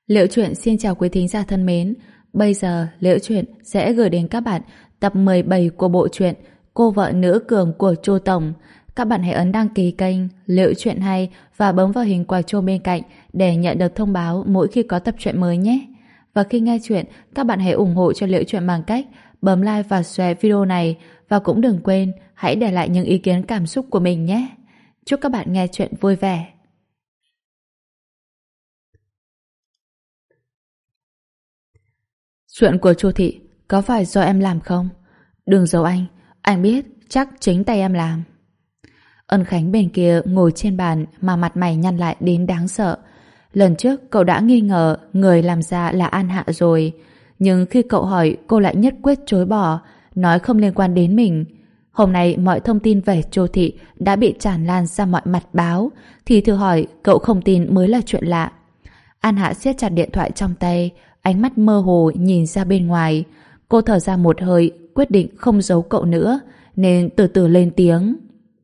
Liễu Chuyện xin chào quý thính giả thân mến. Bây giờ Liễu Chuyện sẽ gửi đến các bạn tập 17 của bộ truyện Cô vợ nữ cường của Chu Tổng. Các bạn hãy ấn đăng ký kênh Liễu Chuyện Hay và bấm vào hình quả chuông bên cạnh để nhận được thông báo mỗi khi có tập truyện mới nhé. Và khi nghe chuyện, các bạn hãy ủng hộ cho Liễu Chuyện bằng cách bấm like và share video này, và cũng đừng quên hãy để lại những ý kiến cảm xúc của mình nhé. Chúc các bạn nghe chuyện vui vẻ. Chuyện của Chu Thị có phải do em làm không? Đừng giấu anh biết chắc chính tay em làm. Ân Khánh bên kia ngồi trên bàn mà mặt mày nhăn lại đến đáng sợ. Lần trước cậu đã nghi ngờ người làm ra là An Hạ rồi, nhưng khi cậu hỏi cô lại nhất quyết chối bỏ, nói không liên quan đến mình. Hôm nay mọi thông tin về Chu Thị đã bị tràn lan ra mọi mặt báo, thì thử hỏi cậu không tin mới là chuyện lạ. An Hạ siết chặt điện thoại trong tay, ánh mắt mơ hồ nhìn ra bên ngoài. Cô thở ra một hơi, quyết định không giấu cậu nữa, nên từ từ lên tiếng.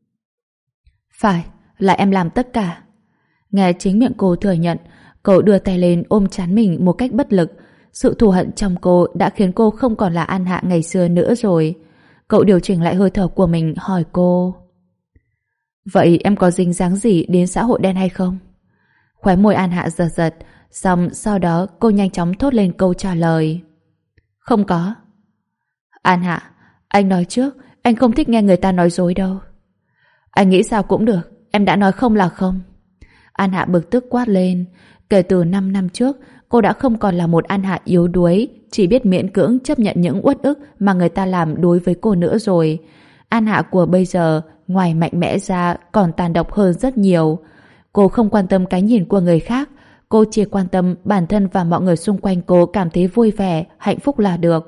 Phải, là em làm tất cả. Nghe chính miệng cô thừa nhận, cậu đưa tay lên ôm trán mình một cách bất lực. Sự thù hận trong cô đã khiến cô không còn là An Hạ ngày xưa nữa rồi. Cậu điều chỉnh lại hơi thở của mình, hỏi cô: Vậy em có dính dáng gì đến xã hội đen hay không? Khóe môi An Hạ giật giật, xong sau đó cô nhanh chóng thốt lên câu trả lời: Không có. An Hạ, anh nói trước, anh không thích nghe người ta nói dối đâu. Anh nghĩ sao cũng được, em đã nói không là không. An Hạ bực tức quát lên. Kể từ 5 năm trước, cô đã không còn là một An Hạ yếu đuối, chỉ biết miễn cưỡng chấp nhận những uất ức mà người ta làm đối với cô nữa rồi. An Hạ của bây giờ, ngoài mạnh mẽ ra còn tàn độc hơn rất nhiều. Cô không quan tâm cái nhìn của người khác, cô chỉ quan tâm bản thân và mọi người xung quanh cô cảm thấy vui vẻ, hạnh phúc là được.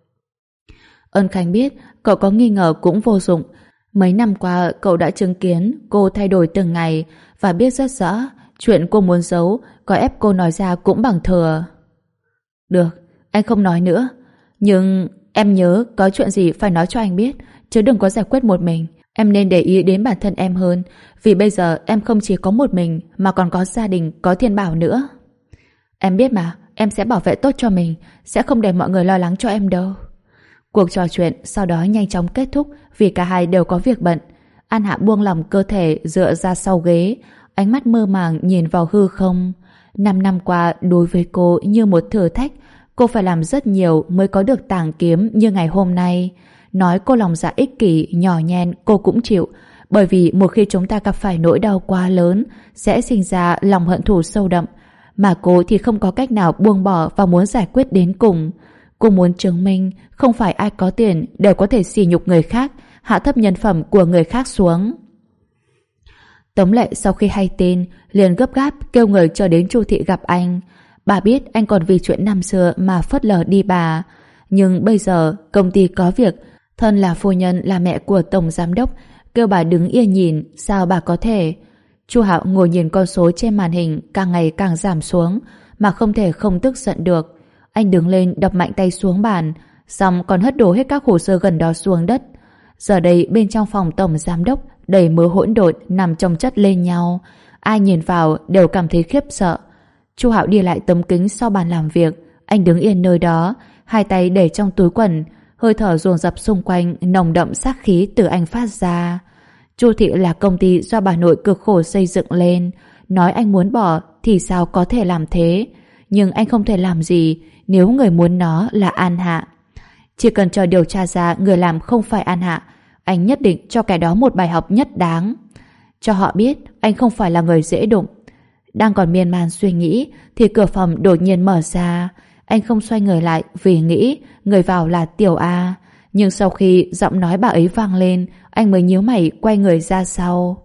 Ân Khánh biết cậu có nghi ngờ cũng vô dụng. Mấy năm qua cậu đã chứng kiến cô thay đổi từng ngày và biết rất rõ chuyện cô muốn giấu, có ép cô nói ra cũng bằng thừa. Được, anh không nói nữa. Nhưng em nhớ có chuyện gì phải nói cho anh biết, chứ đừng có giải quyết một mình. Em nên để ý đến bản thân em hơn, vì bây giờ em không chỉ có một mình mà còn có gia đình, có Thiên Bảo nữa. Em biết mà, em sẽ bảo vệ tốt cho mình, sẽ không để mọi người lo lắng cho em đâu. Cuộc trò chuyện sau đó nhanh chóng kết thúc vì cả hai đều có việc bận. An Hạ buông lỏng cơ thể dựa ra sau ghế, ánh mắt mơ màng nhìn vào hư không. 5 năm qua đối với cô như một thử thách, cô phải làm rất nhiều mới có được tàng kiếm như ngày hôm nay. Nói cô lòng dạ ích kỷ, nhỏ nhen cô cũng chịu, bởi vì một khi chúng ta gặp phải nỗi đau quá lớn sẽ sinh ra lòng hận thù sâu đậm, mà cô thì không có cách nào buông bỏ và muốn giải quyết đến cùng. Cô muốn chứng minh không phải ai có tiền đều có thể sỉ nhục người khác, hạ thấp nhân phẩm của người khác xuống. Tống Lệ sau khi hay tin liền gấp gáp kêu người cho đến Chu Thị gặp anh. Bà biết anh còn vì chuyện năm xưa mà phớt lờ đi bà, nhưng bây giờ công ty có việc, thân là phu nhân là mẹ của tổng giám đốc, kêu bà đứng yên nhìn sao bà có thể. Chu Hạo ngồi nhìn con số trên màn hình càng ngày càng giảm xuống mà không thể không tức giận được. Anh đứng lên đập mạnh tay xuống bàn, xong còn hất đổ hết các hồ sơ gần đó xuống đất. Giờ đây bên trong phòng tổng giám đốc đầy mớ hỗn độn nằm chồng chất lên nhau, ai nhìn vào đều cảm thấy khiếp sợ. Chu Hạo đi lại tấm kính sau bàn làm việc, anh đứng yên nơi đó, hai tay để trong túi quần, hơi thở dồn dập xung quanh nồng đậm sát khí từ anh phát ra. Chu Thị là công ty do bà nội cực khổ xây dựng lên, nói anh muốn bỏ thì sao có thể làm thế, nhưng anh không thể làm gì nếu người muốn nó là An Hạ. Chỉ cần chờ điều tra ra người làm không phải An Hạ, anh nhất định cho cái đó một bài học nhất đáng, cho họ biết anh không phải là người dễ đụng. Đang còn miên man suy nghĩ thì cửa phòng đột nhiên mở ra. Anh không xoay người lại vì nghĩ người vào là Tiểu A, nhưng sau khi giọng nói bà ấy vang lên, anh mới nhíu mày quay người ra sau.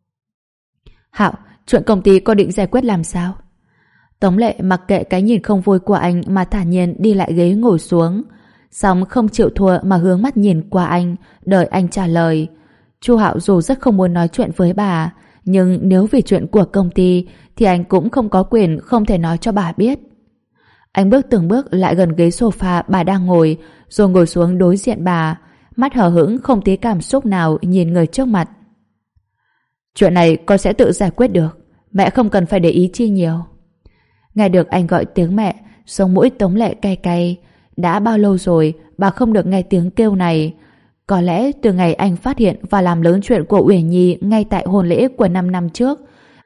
Hạo, chuyện công ty có định giải quyết làm sao? Tống Lệ mặc kệ cái nhìn không vui của anh mà thản nhiên đi lại ghế ngồi xuống, xong không chịu thua mà hướng mắt nhìn qua anh, đợi anh trả lời. Chu Hạo dù rất không muốn nói chuyện với bà, nhưng nếu vì chuyện của công ty thì anh cũng không có quyền không thể nói cho bà biết. Anh bước từng bước lại gần ghế sofa bà đang ngồi, rồi ngồi xuống đối diện bà, mắt hờ hững không tí cảm xúc nào nhìn người trước mặt. Chuyện này con sẽ tự giải quyết được, mẹ không cần phải để ý chi nhiều. Nghe được anh gọi tiếng mẹ, sống mũi Tống Lệ cay cay. Đã bao lâu rồi bà không được nghe tiếng kêu này? Có lẽ từ ngày anh phát hiện và làm lớn chuyện của Uyển Nhi ngay tại hôn lễ của 5 năm trước,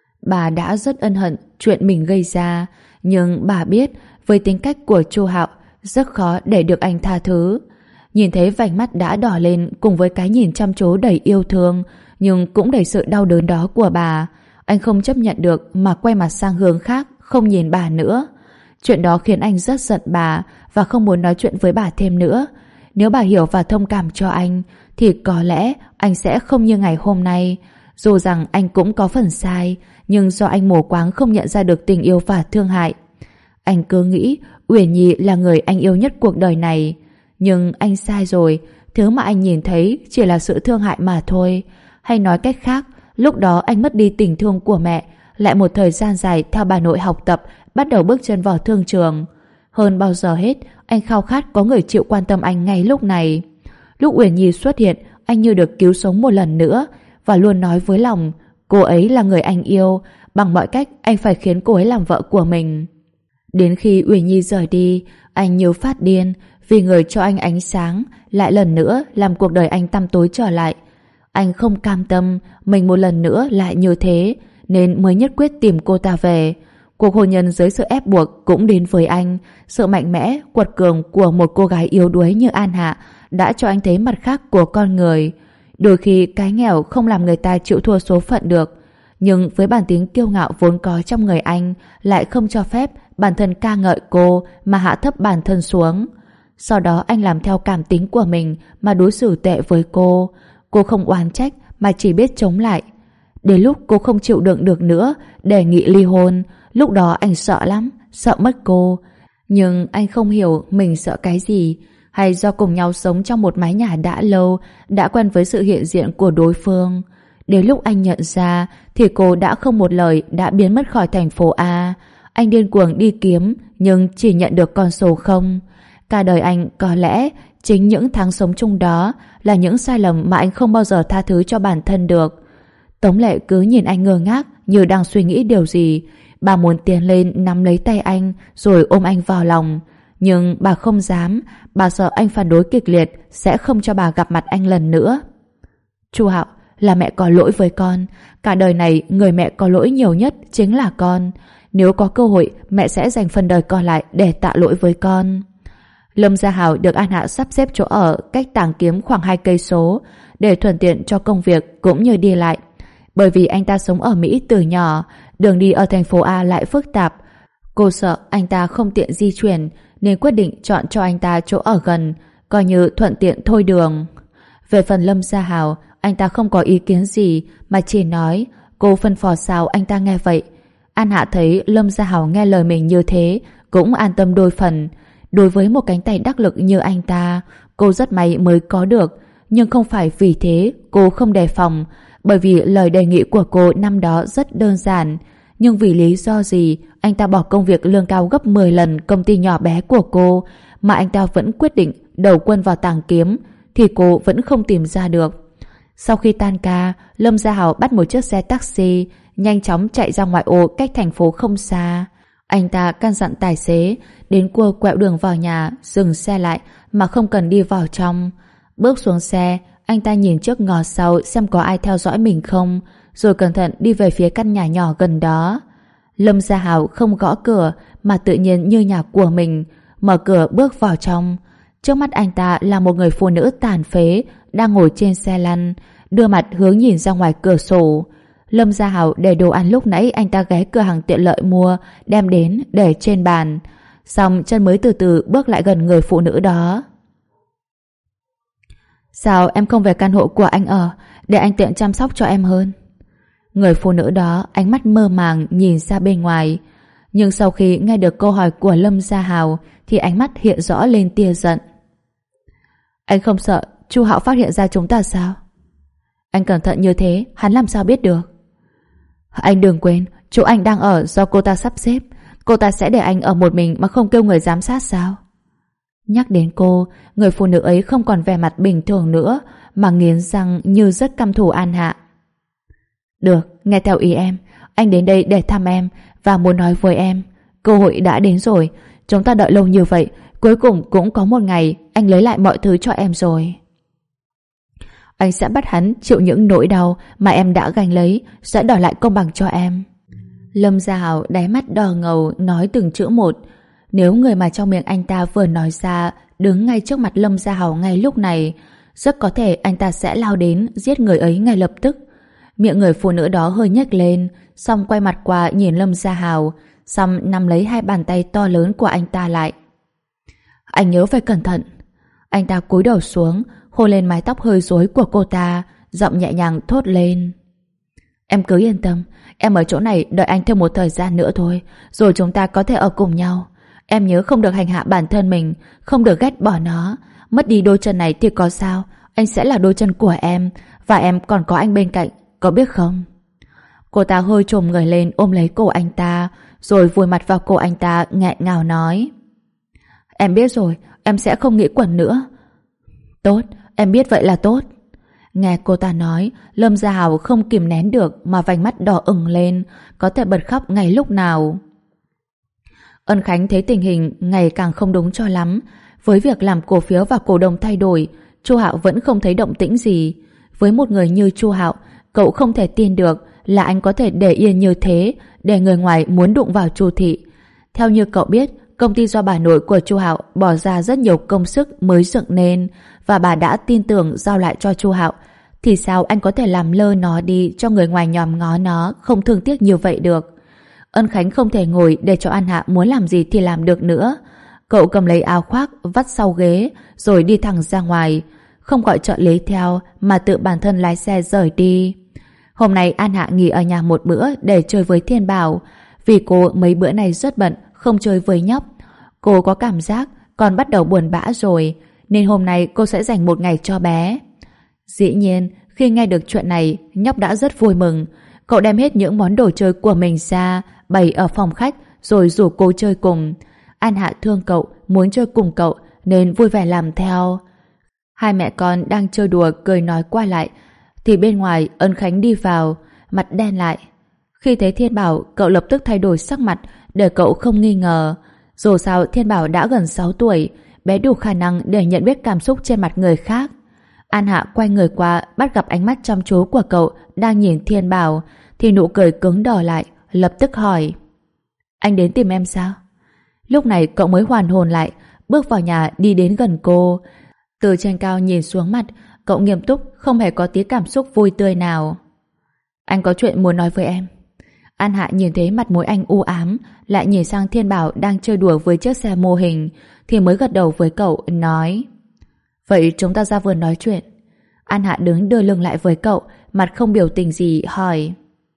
bà đã rất ân hận chuyện mình gây ra. Nhưng bà biết với tính cách của Chu Hạo rất khó để được anh tha thứ. Nhìn thấy vành mắt đã đỏ lên cùng với cái nhìn chăm chú đầy yêu thương nhưng cũng đầy sự đau đớn đó của bà, anh không chấp nhận được mà quay mặt sang hướng khác, không nhìn bà nữa. Chuyện đó khiến anh rất giận bà và không muốn nói chuyện với bà thêm nữa. Nếu bà hiểu và thông cảm cho anh thì có lẽ anh sẽ không như ngày hôm nay. Dù rằng anh cũng có phần sai, nhưng do anh mù quáng không nhận ra được tình yêu và thương hại. Anh cứ nghĩ Uyển Nhi là người anh yêu nhất cuộc đời này. Nhưng anh sai rồi, thứ mà anh nhìn thấy chỉ là sự thương hại mà thôi. Hay nói cách khác, lúc đó anh mất đi tình thương của mẹ, lại một thời gian dài theo bà nội học tập, bắt đầu bước chân vào thương trường. Hơn bao giờ hết, anh khao khát có người chịu quan tâm anh ngay lúc này. Lúc Uyển Nhi xuất hiện, anh như được cứu sống một lần nữa và luôn nói với lòng, cô ấy là người anh yêu, bằng mọi cách anh phải khiến cô ấy làm vợ của mình. Đến khi Uyển Nhi rời đi, anh như phát điên vì người cho anh ánh sáng lại lần nữa làm cuộc đời anh tăm tối trở lại. Anh không cam tâm mình một lần nữa lại như thế, nên mới nhất quyết tìm cô ta về. Cuộc hôn nhân dưới sự ép buộc cũng đến với anh. Sự mạnh mẽ, quật cường của một cô gái yếu đuối như An Hạ đã cho anh thấy mặt khác của con người. Đôi khi cái nghèo không làm người ta chịu thua số phận được, nhưng với bản tính kiêu ngạo vốn có trong người anh lại không cho phép bản thân ca ngợi cô mà hạ thấp bản thân xuống. Sau đó anh làm theo cảm tính của mình mà đối xử tệ với cô. Cô không oán trách mà chỉ biết chống lại. Đến lúc cô không chịu đựng được nữa, đề nghị ly hôn. Lúc đó anh sợ lắm, sợ mất cô. Nhưng anh không hiểu mình sợ cái gì. Hay do cùng nhau sống trong một mái nhà đã lâu, đã quen với sự hiện diện của đối phương. Đến lúc anh nhận ra thì cô đã không một lời đã biến mất khỏi thành phố A. Anh điên cuồng đi kiếm nhưng chỉ nhận được con số 0. Cả đời anh có lẽ chính những tháng sống chung đó là những sai lầm mà anh không bao giờ tha thứ cho bản thân được. Tống Lệ cứ nhìn anh ngơ ngác như đang suy nghĩ điều gì. Bà muốn tiến lên nắm lấy tay anh rồi ôm anh vào lòng. Nhưng bà không dám, bà sợ anh phản đối kịch liệt sẽ không cho bà gặp mặt anh lần nữa. Chu Hạo, là mẹ có lỗi với con. Cả đời này người mẹ có lỗi nhiều nhất chính là con. Nếu có cơ hội mẹ sẽ dành phần đời còn lại để tạ lỗi với con. Lâm Gia Hào được An Hạ sắp xếp chỗ ở cách Tàng Kiếm khoảng 2 cây số để thuận tiện cho công việc cũng như đi lại. Bởi vì anh ta sống ở Mỹ từ nhỏ, đường đi ở thành phố A lại phức tạp. Cô sợ anh ta không tiện di chuyển nên quyết định chọn cho anh ta chỗ ở gần, coi như thuận tiện thôi đường. Về phần Lâm Gia Hào, anh ta không có ý kiến gì mà chỉ nói cô phân phó sao anh ta nghe vậy. An Hạ thấy Lâm Gia Hào nghe lời mình như thế cũng an tâm đôi phần. Đối với một cánh tay đắc lực như anh ta, cô rất may mới có được. Nhưng không phải vì thế cô không đề phòng, bởi vì lời đề nghị của cô năm đó rất đơn giản. Nhưng vì lý do gì anh ta bỏ công việc lương cao gấp 10 lần công ty nhỏ bé của cô mà anh ta vẫn quyết định đầu quân vào Tàng Kiếm thì cô vẫn không tìm ra được. Sau khi tan ca, Lâm Gia Hào bắt một chiếc xe taxi nhanh chóng chạy ra ngoại ô cách thành phố không xa. Anh ta căn dặn tài xế đến cua quẹo đường vào nhà, dừng xe lại mà không cần đi vào trong. Bước xuống xe, anh ta nhìn trước ngó sau xem có ai theo dõi mình không, rồi cẩn thận đi về phía căn nhà nhỏ gần đó. Lâm Gia Hào không gõ cửa mà tự nhiên như nhà của mình, mở cửa bước vào trong. Trước mắt anh ta là một người phụ nữ tàn phế đang ngồi trên xe lăn, đưa mặt hướng nhìn ra ngoài cửa sổ. Lâm Gia Hào để đồ ăn lúc nãy anh ta ghé cửa hàng tiện lợi mua, đem đến để trên bàn. Xong chân mới từ từ bước lại gần người phụ nữ đó. Sao em không về căn hộ của anh ở, để anh tiện chăm sóc cho em hơn? Người phụ nữ đó ánh mắt mơ màng nhìn ra bên ngoài. Nhưng sau khi nghe được câu hỏi của Lâm Gia Hào thì ánh mắt hiện rõ lên tia giận. Anh không sợ Chu Hạo phát hiện ra chúng ta sao? Anh cẩn thận như thế, hắn làm sao biết được? Anh đừng quên, chỗ anh đang ở do cô ta sắp xếp. Cô ta sẽ để anh ở một mình mà không kêu người giám sát sao? Nhắc đến cô, người phụ nữ ấy không còn vẻ mặt bình thường nữa mà nghiến răng như rất căm thù An Hạ. Được, nghe theo ý em. Anh đến đây để thăm em và muốn nói với em. cơ hội đã đến rồi. Chúng ta đợi lâu như vậy, cuối cùng cũng có một ngày anh lấy lại mọi thứ cho em rồi. Anh sẽ bắt hắn chịu những nỗi đau mà em đã gánh lấy, sẽ đòi lại công bằng cho em. Lâm Gia Hảo đáy mắt đỏ ngầu nói từng chữ một. Nếu người mà trong miệng anh ta vừa nói ra đứng ngay trước mặt Lâm Gia Hảo ngay lúc này, rất có thể anh ta sẽ lao đến giết người ấy ngay lập tức. Miệng người phụ nữ đó hơi nhếch lên, xong quay mặt qua nhìn Lâm Gia Hảo, xong nắm lấy hai bàn tay to lớn của anh ta lại. Anh nhớ phải cẩn thận. Anh ta cúi đầu xuống, hôn lên mái tóc hơi rối của cô ta, giọng nhẹ nhàng thốt lên. Em cứ yên tâm, em ở chỗ này đợi anh thêm một thời gian nữa thôi, rồi chúng ta có thể ở cùng nhau. Em nhớ không được hành hạ bản thân mình, không được ghét bỏ nó. Mất đi đôi chân này thì có sao, anh sẽ là đôi chân của em, và em còn có anh bên cạnh, có biết không? Cô ta hơi trồm người lên ôm lấy cổ anh ta, rồi vùi mặt vào cổ anh ta nghẹn ngào nói. Em biết rồi, em sẽ không nghĩ quẩn nữa. Tốt, em biết vậy là tốt. Nghe cô ta nói, Lâm Gia Hảo không kìm nén được mà vành mắt đỏ ửng lên, có thể bật khóc ngay lúc nào. Ân Khánh thấy tình hình ngày càng không đúng cho lắm. Với việc làm cổ phiếu và cổ đông thay đổi, Chu Hạo vẫn không thấy động tĩnh gì. Với một người như Chu Hạo, cậu không thể tin được là anh có thể để yên như thế để người ngoài muốn đụng vào Chu thị. Theo như cậu biết, công ty do bà nội của Chu Hạo bỏ ra rất nhiều công sức mới dựng nên, và bà đã tin tưởng giao lại cho Chu Hạo, thì sao anh có thể làm lơ nó đi cho người ngoài nhòm ngó nó không thương tiếc như vậy được. Ân Khánh không thể ngồi để cho An Hạ muốn làm gì thì làm được nữa. Cậu cầm lấy áo khoác vắt sau ghế rồi đi thẳng ra ngoài, không gọi trợ lý theo mà tự bản thân lái xe rời đi. Hôm nay An Hạ nghỉ ở nhà một bữa để chơi với Thiên Bảo, vì cô mấy bữa này rất bận không chơi với nhóc. Cô có cảm giác còn bắt đầu buồn bã rồi, nên hôm nay cô sẽ dành một ngày cho bé. Dĩ nhiên, khi nghe được chuyện này, nhóc đã rất vui mừng. Cậu đem hết những món đồ chơi của mình ra, bày ở phòng khách, rồi rủ cô chơi cùng. An Hạ thương cậu, muốn chơi cùng cậu, nên vui vẻ làm theo. Hai mẹ con đang chơi đùa cười nói qua lại, thì bên ngoài Ân Khánh đi vào, mặt đen lại. Khi thấy Thiên Bảo, cậu lập tức thay đổi sắc mặt để cậu không nghi ngờ. Dù sao Thiên Bảo đã gần 6 tuổi, bé đủ khả năng để nhận biết cảm xúc trên mặt người khác. An Hạ quay người qua, bắt gặp ánh mắt chăm chú của cậu đang nhìn Thiên Bảo, thì nụ cười cứng đờ lại, lập tức hỏi. Anh đến tìm em sao? Lúc này cậu mới hoàn hồn lại, bước vào nhà đi đến gần cô. Từ trên cao nhìn xuống mặt, cậu nghiêm túc, không hề có tí cảm xúc vui tươi nào. Anh có chuyện muốn nói với em. An Hạ nhìn thấy mặt mũi anh u ám, lại nhìn sang Thiên Bảo đang chơi đùa với chiếc xe mô hình, thì mới gật đầu với cậu, nói. Vậy chúng ta ra vườn nói chuyện. An Hạ đứng đưa lưng lại với cậu, mặt không biểu tình gì, hỏi.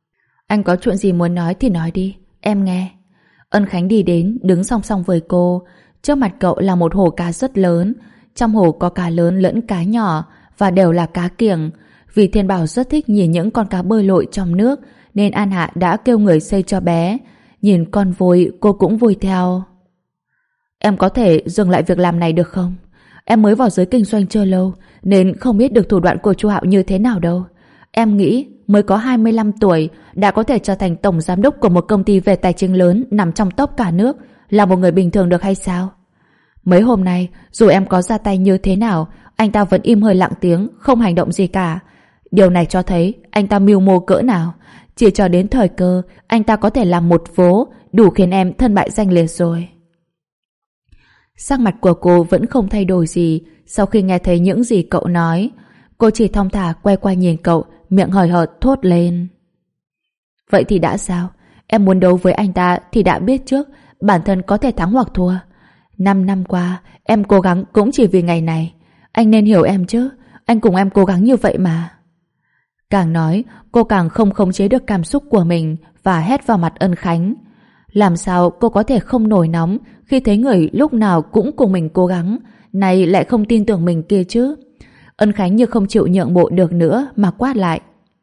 Anh có chuyện gì muốn nói thì nói đi, em nghe. Ân Khánh đi đến, đứng song song với cô. Trước mặt cậu là một hồ cá rất lớn. Trong hồ có cá lớn lẫn cá nhỏ, và đều là cá kiểng. Vì Thiên Bảo rất thích nhìn những con cá bơi lội trong nước, nên An Hạ đã kêu người xây cho bé. Nhìn con vui, cô cũng vui theo. Em có thể dừng lại việc làm này được không? Em mới vào giới kinh doanh chưa lâu, nên không biết được thủ đoạn của Chu Hạo như thế nào đâu. Em nghĩ mới có 25 tuổi đã có thể trở thành tổng giám đốc của một công ty về tài chính lớn nằm trong top cả nước, là một người bình thường được hay sao? Mấy hôm nay, dù em có ra tay như thế nào, anh ta vẫn im hơi lặng tiếng, không hành động gì cả. Điều này cho thấy anh ta mưu mô cỡ nào. Chỉ cho đến thời cơ, anh ta có thể làm một vố, đủ khiến em thân bại danh liệt rồi. Sắc mặt của cô vẫn không thay đổi gì sau khi nghe thấy những gì cậu nói. Cô chỉ thong thả quay qua nhìn cậu, miệng hời hợt thốt lên. Vậy thì đã sao? Em muốn đấu với anh ta thì đã biết trước bản thân có thể thắng hoặc thua. 5 năm qua, em cố gắng cũng chỉ vì ngày này. Anh nên hiểu em chứ. Anh cùng em cố gắng như vậy mà. Càng nói, cô càng không khống chế được cảm xúc của mình và hét vào mặt Ân Khánh. Làm sao cô có thể không nổi nóng khi thấy người lúc nào cũng cùng mình cố gắng, nay lại không tin tưởng mình kia chứ? Ân Khánh như không chịu nhượng bộ được nữa mà quát lại.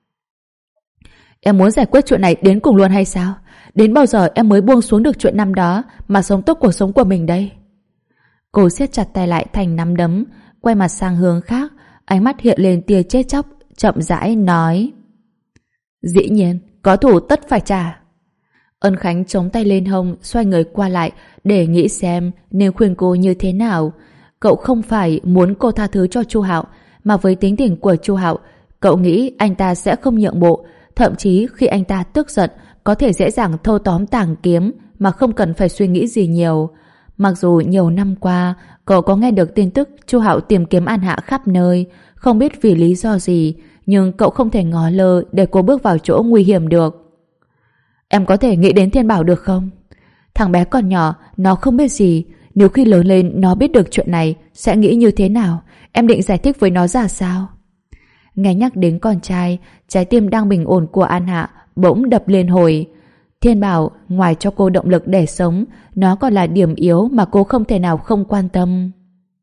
Em muốn giải quyết chuyện này đến cùng luôn hay sao? Đến bao giờ em mới buông xuống được chuyện năm đó mà sống tốt cuộc sống của mình đây? Cô siết chặt tay lại thành nắm đấm, quay mặt sang hướng khác, ánh mắt hiện lên tia chết chóc, chậm rãi nói. Dĩ nhiên, có thù tất phải trả. Ân Khánh chống tay lên hông, xoay người qua lại để nghĩ xem nên khuyên cô như thế nào. Cậu không phải muốn cô tha thứ cho Chu Hạo, mà với tính tình của Chu Hạo, cậu nghĩ anh ta sẽ không nhượng bộ, thậm chí khi anh ta tức giận có thể dễ dàng thâu tóm tàng kiếm mà không cần phải suy nghĩ gì nhiều. Mặc dù nhiều năm qua cậu có nghe được tin tức Chu Hạo tìm kiếm An Hạ khắp nơi, không biết vì lý do gì, nhưng cậu không thể ngó lơ để cô bước vào chỗ nguy hiểm được. Em có thể nghĩ đến Thiên Bảo được không? Thằng bé còn nhỏ, nó không biết gì. Nếu khi lớn lên nó biết được chuyện này, sẽ nghĩ như thế nào? Em định giải thích với nó ra sao? Nghe nhắc đến con trai, trái tim đang bình ổn của An Hạ bỗng đập lên hồi. Thiên Bảo, ngoài cho cô động lực để sống, nó còn là điểm yếu mà cô không thể nào không quan tâm.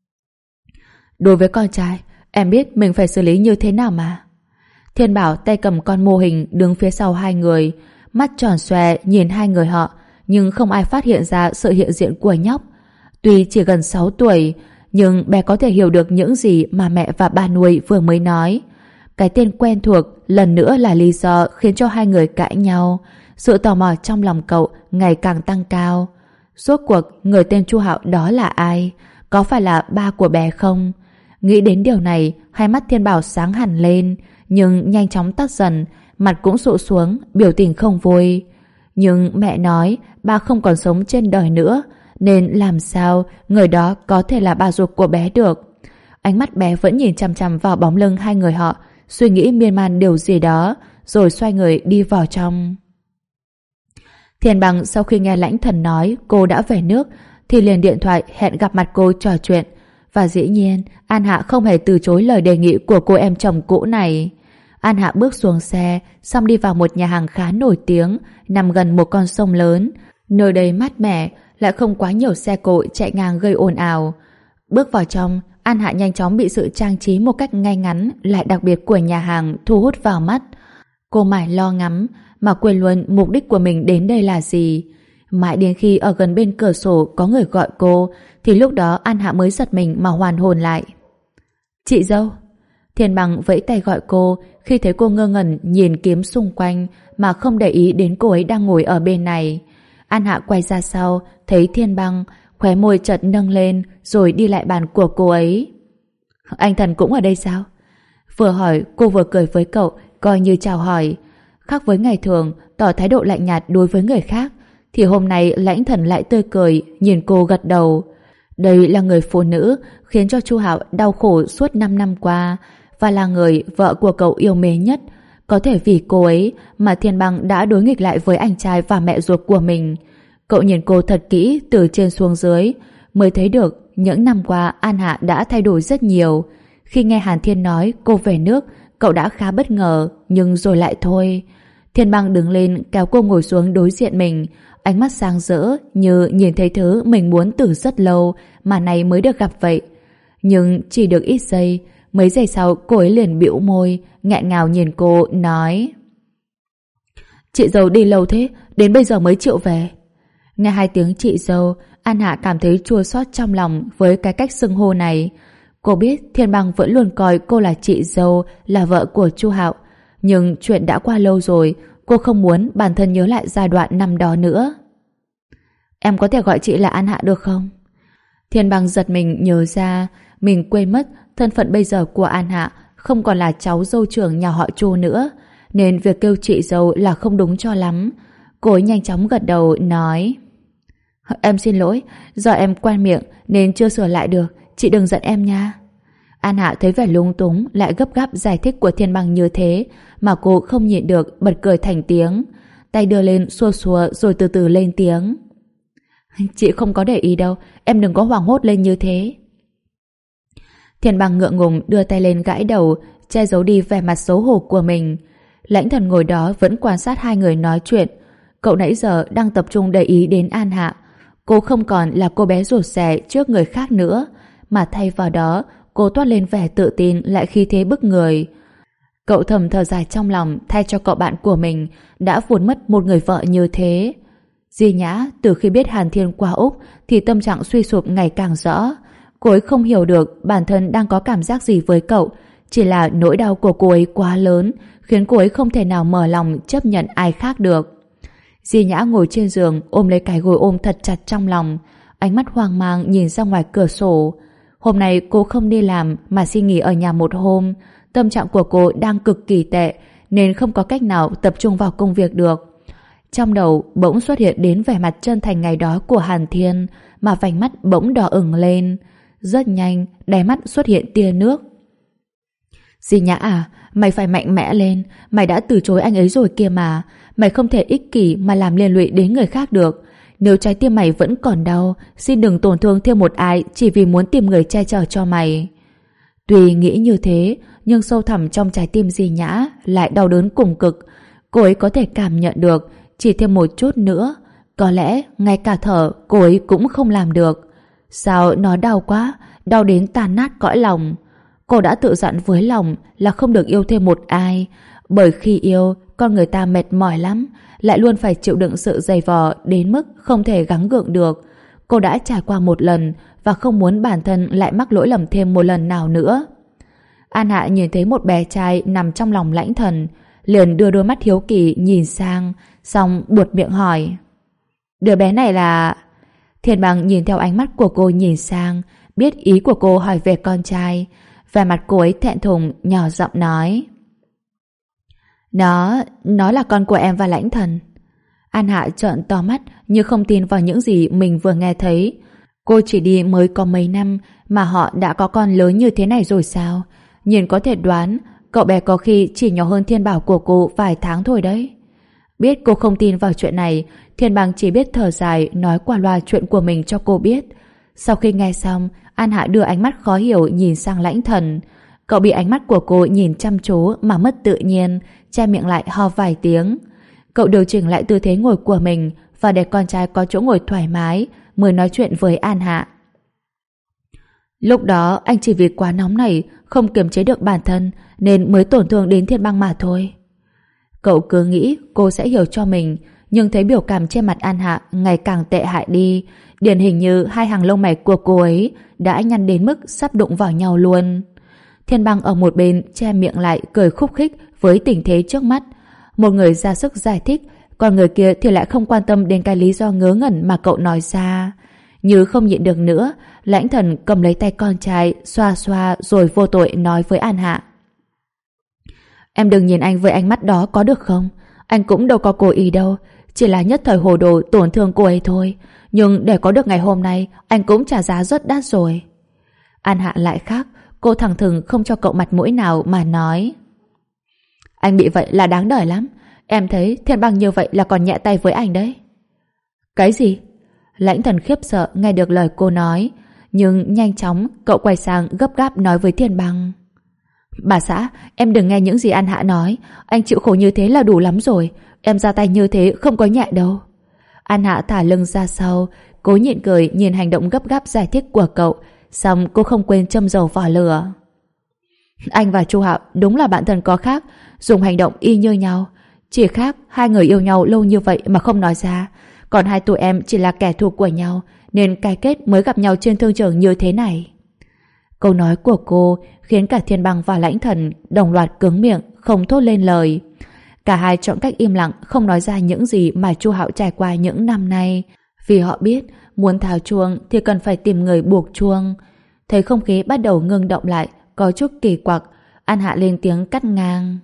Đối với con trai, em biết mình phải xử lý như thế nào mà. Thiên Bảo tay cầm con mô hình đứng phía sau hai người, mắt tròn xoe nhìn hai người họ, nhưng không ai phát hiện ra sự hiện diện của nhóc. Tuy chỉ gần 6 tuổi, nhưng bé có thể hiểu được những gì mà mẹ và ba nuôi vừa mới nói. Cái tên quen thuộc lần nữa là lý do khiến cho hai người cãi nhau. Sự tò mò trong lòng cậu ngày càng tăng cao. Rốt cuộc người tên Chu Hạo đó là ai? Có phải là ba của bé không? Nghĩ đến điều này, hai mắt Thiên Bảo sáng hẳn lên, nhưng nhanh chóng tắt dần, mặt cũng sụ xuống, biểu tình không vui. Nhưng mẹ nói ba không còn sống trên đời nữa, nên làm sao người đó có thể là bà ruột của bé được? Ánh mắt bé vẫn nhìn chằm chằm vào bóng lưng hai người họ, suy nghĩ miên man điều gì đó, rồi xoay người đi vào trong. Thiên Bằng sau khi nghe Lãnh Thần nói cô đã về nước, thì liền điện thoại hẹn gặp mặt cô trò chuyện. Và dĩ nhiên, An Hạ không hề từ chối lời đề nghị của cô em chồng cũ này. An Hạ bước xuống xe, xong đi vào một nhà hàng khá nổi tiếng, nằm gần một con sông lớn. Nơi đây mát mẻ, lại không quá nhiều xe cộ chạy ngang gây ồn ào. Bước vào trong, An Hạ nhanh chóng bị sự trang trí một cách ngay ngắn lại đặc biệt của nhà hàng thu hút vào mắt. Cô mải lo ngắm, mà quên luôn mục đích của mình đến đây là gì. Mãi đến khi ở gần bên cửa sổ có người gọi cô, thì lúc đó An Hạ mới giật mình mà hoàn hồn lại. Chị dâu. Thiên Bằng vẫy tay gọi cô khi thấy cô ngơ ngẩn nhìn kiếm xung quanh mà không để ý đến cô ấy đang ngồi ở bên này. An Hạ quay ra sau, thấy Thiên Bằng, khóe môi chợt nâng lên rồi đi lại bàn của cô ấy. Anh Thần cũng ở đây sao? Vừa hỏi cô vừa cười với cậu, coi như chào hỏi. Khác với ngày thường tỏ thái độ lạnh nhạt đối với người khác, thì hôm nay Lãnh Thần lại tươi cười nhìn cô gật đầu. Đây là người phụ nữ khiến cho Chu Hạo đau khổ suốt 5 năm qua, và là người vợ của cậu yêu mến nhất. Có thể vì cô ấy mà Thiên Bằng đã đối nghịch lại với anh trai và mẹ ruột của mình. Cậu nhìn cô thật kỹ từ trên xuống dưới, mới thấy được những năm qua An Hạ đã thay đổi rất nhiều. Khi nghe Hàn Thiên nói cô về nước, cậu đã khá bất ngờ, nhưng rồi lại thôi. Thiên Bằng đứng lên kéo cô ngồi xuống đối diện mình, ánh mắt sáng rỡ như nhìn thấy thứ mình muốn từ rất lâu mà nay mới được gặp vậy. Nhưng chỉ được ít giây, mấy giây sau cô ấy liền bĩu môi, nghẹn ngào nhìn cô, nói: Chị dâu đi lâu thế, đến bây giờ mới chịu về. Nghe hai tiếng chị dâu, An Hạ cảm thấy chua xót trong lòng với cái cách xưng hô này. Cô biết Thiên Bằng vẫn luôn coi cô là chị dâu, là vợ của Chu Hạo, nhưng chuyện đã qua lâu rồi, cô không muốn bản thân nhớ lại giai đoạn năm đó nữa. Em có thể gọi chị là An Hạ được không? Thiên Bằng giật mình nhớ ra mình quên mất thân phận bây giờ của An Hạ không còn là cháu dâu trưởng nhà họ Chu nữa, nên việc kêu chị dâu là không đúng cho lắm. Cô ấy nhanh chóng gật đầu nói: Em xin lỗi, do em quen miệng nên chưa sửa lại được, chị đừng giận em nha. An Hạ thấy vẻ lung túng lại gấp gáp giải thích của Thiên Bằng như thế mà cô không nhịn được bật cười thành tiếng, tay đưa lên xua xua rồi từ từ lên tiếng: Chị không có để ý đâu, em đừng có hoảng hốt lên như thế. Thiên Bằng ngượng ngùng đưa tay lên gãi đầu, che giấu đi vẻ mặt xấu hổ của mình. Lãnh Thần ngồi đó vẫn quan sát hai người nói chuyện. Cậu nãy giờ đang tập trung để ý đến An Hạ. Cô không còn là cô bé rụt rè trước người khác nữa, mà thay vào đó cô toát lên vẻ tự tin lại khí thế bức người. Cậu thầm thở dài trong lòng thay cho cậu bạn của mình đã vụn mất một người vợ như thế. Di Nhã từ khi biết Hàn Thiên qua Úc thì tâm trạng suy sụp ngày càng rõ. Cô ấy không hiểu được bản thân đang có cảm giác gì với cậu, chỉ là nỗi đau của cô ấy quá lớn khiến cô ấy không thể nào mở lòng chấp nhận ai khác được. Di Nhã ngồi trên giường ôm lấy cái gối ôm thật chặt trong lòng, ánh mắt hoang mang nhìn ra ngoài cửa sổ. Hôm nay cô không đi làm mà xin nghỉ ở nhà một hôm. Tâm trạng của cô đang cực kỳ tệ nên không có cách nào tập trung vào công việc được. Trong đầu bỗng xuất hiện đến vẻ mặt chân thành ngày đó của Hàn Thiên, mà vành mắt bỗng đỏ ửng lên. Rất nhanh, đáy mắt xuất hiện tia nước. Di Nhã à, mày phải mạnh mẽ lên. Mày đã từ chối anh ấy rồi kia mà. Mày không thể ích kỷ mà làm liên lụy đến người khác được. Nếu trái tim mày vẫn còn đau, xin đừng tổn thương thêm một ai chỉ vì muốn tìm người che chở cho mày. Tuy nghĩ như thế, nhưng sâu thẳm trong trái tim Di Nhã lại đau đớn cùng cực. Cô ấy có thể cảm nhận được, chỉ thêm một chút nữa, có lẽ ngay cả thở cô ấy cũng không làm được. Sao nó đau quá, đau đến tan nát cõi lòng. Cô đã tự dặn với lòng là không được yêu thêm một ai, bởi khi yêu, con người ta mệt mỏi lắm, lại luôn phải chịu đựng sự dày vò đến mức không thể gắng gượng được. Cô đã trải qua một lần và không muốn bản thân lại mắc lỗi lầm thêm một lần nào nữa. An Hạ nhìn thấy một bé trai nằm trong lòng Lãnh Thần, liền đưa đôi mắt hiếu kỳ nhìn sang, xong buột miệng hỏi: đứa bé này là... Thiên Bằng nhìn theo ánh mắt của cô nhìn sang, biết ý của cô hỏi về con trai. Vẻ mặt cô ấy thẹn thùng, nhỏ giọng nói: Nó là con của em và Lãnh Thần. An Hạ trợn to mắt như không tin vào những gì mình vừa nghe thấy. Cô chỉ đi mới có mấy năm mà họ đã có con lớn như thế này rồi sao? Nhìn có thể đoán cậu bé có khi chỉ nhỏ hơn Thiên Bảo của cô vài tháng thôi đấy. Biết cô không tin vào chuyện này, Thiên Bằng chỉ biết thở dài nói qua loa chuyện của mình cho cô biết. Sau khi nghe xong, An Hạ đưa ánh mắt khó hiểu nhìn sang Lãnh Thần. Cậu bị ánh mắt của cô nhìn chăm chú mà mất tự nhiên, che miệng lại ho vài tiếng. Cậu điều chỉnh lại tư thế ngồi của mình và để con trai có chỗ ngồi thoải mái mới nói chuyện với An Hạ. Lúc đó anh chỉ vì quá nóng nảy, không kiềm chế được bản thân nên mới tổn thương đến Thiên Băng mà thôi. Cậu cứ nghĩ cô sẽ hiểu cho mình, nhưng thấy biểu cảm trên mặt An Hạ ngày càng tệ hại đi, điển hình như hai hàng lông mày của cô ấy đã nhăn đến mức sắp đụng vào nhau luôn. Thiên Băng ở một bên che miệng lại cười khúc khích với tình thế trước mắt. Một người ra sức giải thích, còn người kia thì lại không quan tâm đến cái lý do ngớ ngẩn mà cậu nói ra. Như không nhịn được nữa, Lãnh Thần cầm lấy tay con trai, xoa xoa rồi vô tội nói với An Hạ: em đừng nhìn anh với ánh mắt đó có được không? Anh cũng đâu có cố ý đâu, chỉ là nhất thời hồ đồ tổn thương cô ấy thôi. Nhưng để có được ngày hôm nay, anh cũng trả giá rất đắt rồi. An Hạ lại khác, cô thẳng thừng không cho cậu mặt mũi nào mà nói: anh bị vậy là đáng đời lắm. Em thấy Thiên Băng như vậy là còn nhẹ tay với anh đấy. Cái gì? Lãnh Thần khiếp sợ nghe được lời cô nói, nhưng nhanh chóng cậu quay sang gấp gáp nói với Thiên Băng: bà xã, em đừng nghe những gì An Hạ nói. Anh chịu khổ như thế là đủ lắm rồi. Em ra tay như thế không có nhẹ đâu. An Hạ thả lưng ra sau, cố nhịn cười nhìn hành động gấp gáp giải thích của cậu, xong cô không quên châm dầu vào lửa. Anh và Chu Hạo đúng là bạn thân có khác, dùng hành động y như nhau. Chỉ khác hai người yêu nhau lâu như vậy mà không nói ra. Còn hai tụi em chỉ là kẻ thù của nhau, nên cái kết mới gặp nhau trên thương trường như thế này. Câu nói của cô khiến cả Thiên Băng và Lãnh Thần đồng loạt cứng miệng, không thốt lên lời. Cả hai chọn cách im lặng, không nói ra những gì mà Chu Hạo trải qua những năm nay, vì họ biết muốn tháo chuông thì cần phải tìm người buộc chuông. Thấy không khí bắt đầu ngưng động lại, có chút kỳ quặc, An Hạ lên tiếng cắt ngang: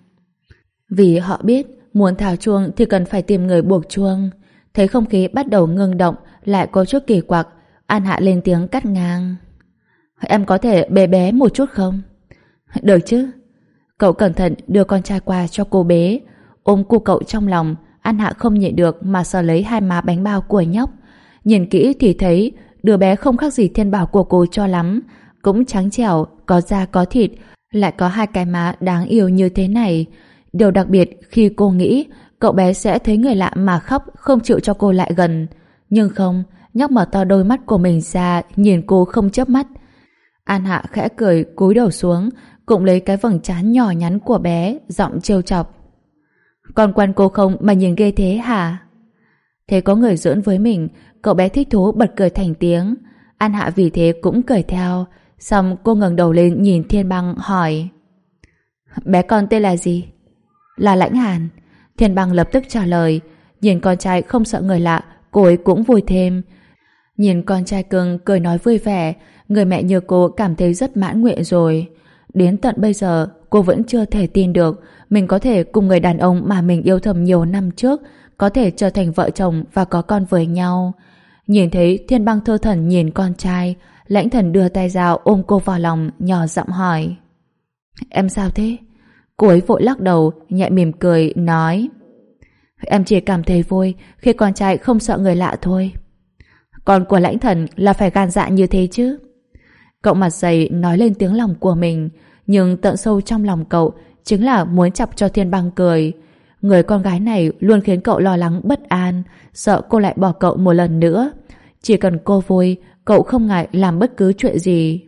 vì họ biết muốn tháo chuông thì cần phải tìm người buộc chuông. Thấy không khí bắt đầu ngưng động lại có chút kỳ quặc, An Hạ lên tiếng cắt ngang: em có thể bế bé một chút không? Được chứ. Cậu cẩn thận đưa con trai qua cho cô bế. Ôm cu cậu trong lòng, An Hạ không nhịn được mà sờ lấy hai má bánh bao của nhóc. Nhìn kỹ thì thấy đứa bé không khác gì Thiên Bảo của cô cho lắm, cũng trắng trẻo, có da có thịt, lại có hai cái má đáng yêu như thế này. Điều đặc biệt khi cô nghĩ cậu bé sẽ thấy người lạ mà khóc, không chịu cho cô lại gần. Nhưng không, nhóc mở to đôi mắt của mình ra nhìn cô không chớp mắt. An Hạ khẽ cười cúi đầu xuống, cũng lấy cái vầng trán nhỏ nhắn của bé, giọng trêu chọc: con quan cô không mà nhìn ghê thế hả? Thế có người giỡn với mình, cậu bé thích thú bật cười thành tiếng. An Hạ vì thế cũng cười theo. Xong cô ngẩng đầu lên nhìn Thiên Băng hỏi: bé con tên là gì? Là Lãnh Hàn. Thiên Băng lập tức trả lời, Nhìn con trai không sợ người lạ, cô ấy cũng vui thêm. Nhìn con trai cưng cười nói vui vẻ, người mẹ như cô cảm thấy rất mãn nguyện rồi. Đến tận bây giờ, cô vẫn chưa thể tin được mình có thể cùng người đàn ông mà mình yêu thầm nhiều năm trước có thể trở thành vợ chồng và có con với nhau. Nhìn thấy Thiên Băng thơ thẩn nhìn con trai, Lãnh Thần đưa tay ra ôm cô vào lòng, nhỏ giọng hỏi: Em sao thế? Cô ấy vội lắc đầu, nhẹ mỉm cười, nói: Em chỉ cảm thấy vui khi con trai không sợ người lạ thôi. Con của Lãnh Thần là phải gan dạ như thế chứ? Cậu mặt dày nói lên tiếng lòng của mình, nhưng tận sâu trong lòng cậu chính là muốn chọc cho Thiên Băng cười. Người con gái này luôn khiến cậu lo lắng bất an, sợ cô lại bỏ cậu một lần nữa. Chỉ cần cô vui, cậu không ngại làm bất cứ chuyện gì.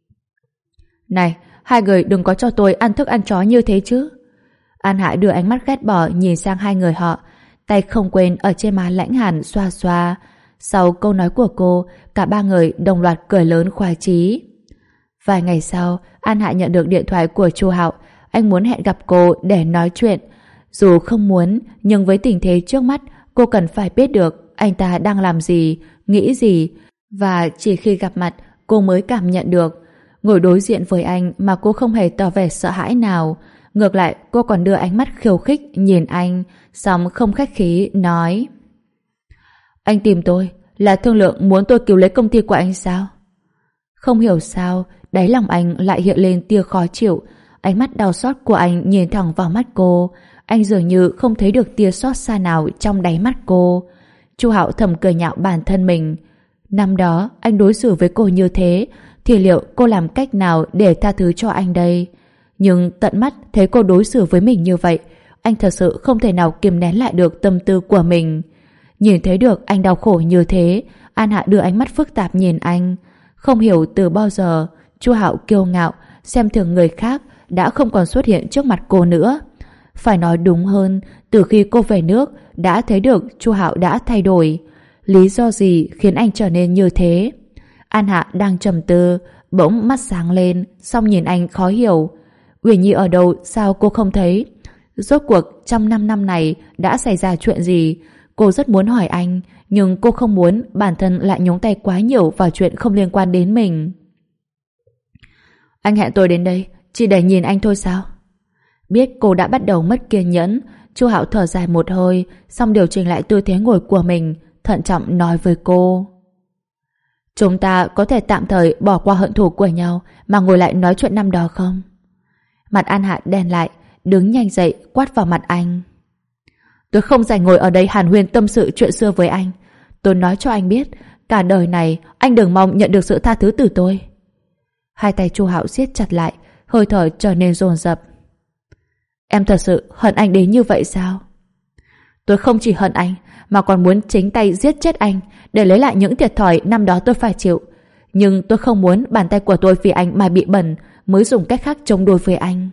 Này, hai người đừng có cho tôi ăn thức ăn chó như thế chứ. An Hạ đưa ánh mắt ghét bỏ nhìn sang hai người họ, tay không quên ở trên má Lãnh Hàn xoa xoa. Sau câu nói của cô, cả ba người đồng loạt cười lớn khoái chí. Vài ngày sau, An Hạ nhận được điện thoại của Chu Hạo. Anh muốn hẹn gặp cô để nói chuyện. Dù không muốn, nhưng với tình thế trước mắt, cô cần phải biết được anh ta đang làm gì, nghĩ gì. Và chỉ khi gặp mặt, cô mới cảm nhận được. Ngồi đối diện với anh mà cô không hề tỏ vẻ sợ hãi nào. Ngược lại, cô còn đưa ánh mắt khiêu khích nhìn anh, xong không khách khí, nói: Anh tìm tôi là thương lượng muốn tôi cứu lấy công ty của anh sao? Không hiểu sao, đáy lòng anh lại hiện lên tia khó chịu. Ánh mắt đau xót của anh nhìn thẳng vào mắt cô. Anh dường như không thấy được tia xót xa nào trong đáy mắt cô. Chu Hạo thầm cười nhạo bản thân mình. Năm đó anh đối xử với cô như thế, thì liệu cô làm cách nào để tha thứ cho anh đây? Nhưng tận mắt thấy cô đối xử với mình như vậy, anh thật sự không thể nào kiềm nén lại được tâm tư của mình. Nhìn thấy được anh đau khổ như thế, An Hạ đưa ánh mắt phức tạp nhìn anh. Không hiểu từ bao giờ Chu Hạo kiêu ngạo, xem thường người khác đã không còn xuất hiện trước mặt cô nữa. Phải nói đúng hơn, từ khi cô về nước đã thấy được Chu Hạo đã thay đổi. Lý do gì khiến anh trở nên như thế? An Hạ đang trầm tư, bỗng mắt sáng lên, xong nhìn anh khó hiểu. Uyển Nhi ở đâu sao cô không thấy? Rốt cuộc trong 5 năm này đã xảy ra chuyện gì? Cô rất muốn hỏi anh, nhưng cô không muốn bản thân lại nhúng tay quá nhiều vào chuyện không liên quan đến mình. Anh hẹn tôi đến đây chỉ để nhìn anh thôi sao? Biết cô đã bắt đầu mất kiên nhẫn, Chu Hạo thở dài một hơi, xong điều chỉnh lại tư thế ngồi của mình, thận trọng nói với cô: Chúng ta có thể tạm thời bỏ qua hận thù của nhau mà ngồi lại nói chuyện năm đó không? Mặt An Hạ đen lại, đứng nhanh dậy quát vào mặt anh: Tôi không rảnh ngồi ở đây hàn huyên tâm sự chuyện xưa với anh. Tôi nói cho anh biết, cả đời này anh đừng mong nhận được sự tha thứ từ tôi. Hai tay Chu Hạo siết chặt lại, hơi thở trở nên dồn dập. Em thật sự hận anh đến như vậy sao? Tôi không chỉ hận anh, mà còn muốn chính tay giết chết anh để lấy lại những thiệt thòi năm đó tôi phải chịu. Nhưng tôi không muốn bàn tay của tôi vì anh mà bị bẩn, mới dùng cách khác chống đối với anh.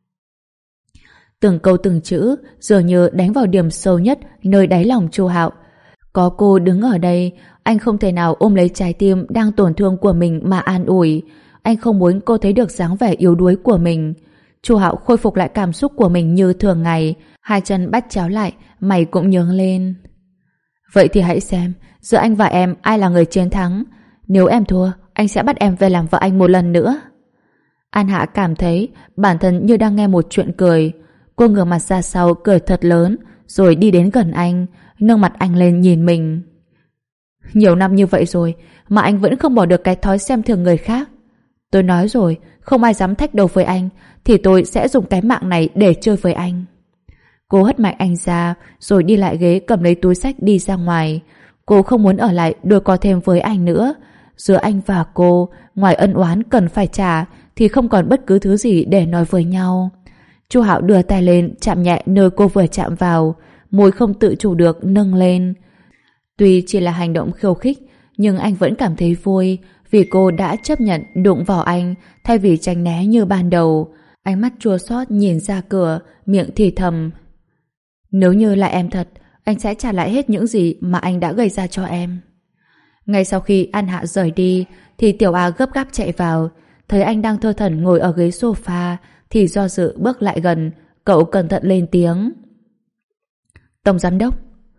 Từng câu từng chữ dường như đánh vào điểm sâu nhất nơi đáy lòng Chu Hạo. Có cô đứng ở đây, anh không thể nào ôm lấy trái tim đang tổn thương của mình mà an ủi. Anh không muốn cô thấy được dáng vẻ yếu đuối của mình. Chu Hạo khôi phục lại cảm xúc của mình như thường ngày, hai chân bắt chéo lại, mày cũng nhướng lên. Vậy thì hãy xem, giữa anh và em ai là người chiến thắng. Nếu em thua, anh sẽ bắt em về làm vợ anh một lần nữa. An Hạ cảm thấy bản thân như đang nghe một chuyện cười. Cô ngửa mặt ra sau cười thật lớn, rồi đi đến gần anh, nâng mặt anh lên nhìn mình. Nhiều năm như vậy rồi mà anh vẫn không bỏ được cái thói xem thường người khác. Tôi nói rồi, không ai dám thách đầu với anh, thì tôi sẽ dùng cái mạng này để chơi với anh. Cô hất mạnh anh ra, rồi đi lại ghế cầm lấy túi xách đi ra ngoài. Cô không muốn ở lại đôi co thêm với anh nữa. Giữa anh và cô, ngoài ân oán cần phải trả, thì không còn bất cứ thứ gì để nói với nhau. Chu Hạo đưa tay lên chạm nhẹ nơi cô vừa chạm vào, môi không tự chủ được nâng lên. Tuy chỉ là hành động khiêu khích, nhưng anh vẫn cảm thấy vui vì cô đã chấp nhận đụng vào anh thay vì tránh né như ban đầu. Ánh mắt chua xót nhìn ra cửa, miệng thì thầm: Nếu như là em thật, anh sẽ trả lại hết những gì mà anh đã gây ra cho em. Ngay sau khi An Hạ rời đi, thì Tiểu A gấp gáp chạy vào, thấy anh đang thơ thẩn ngồi ở ghế sofa, thì do dự bước lại gần. Cậu cẩn thận lên tiếng: Tổng giám đốc.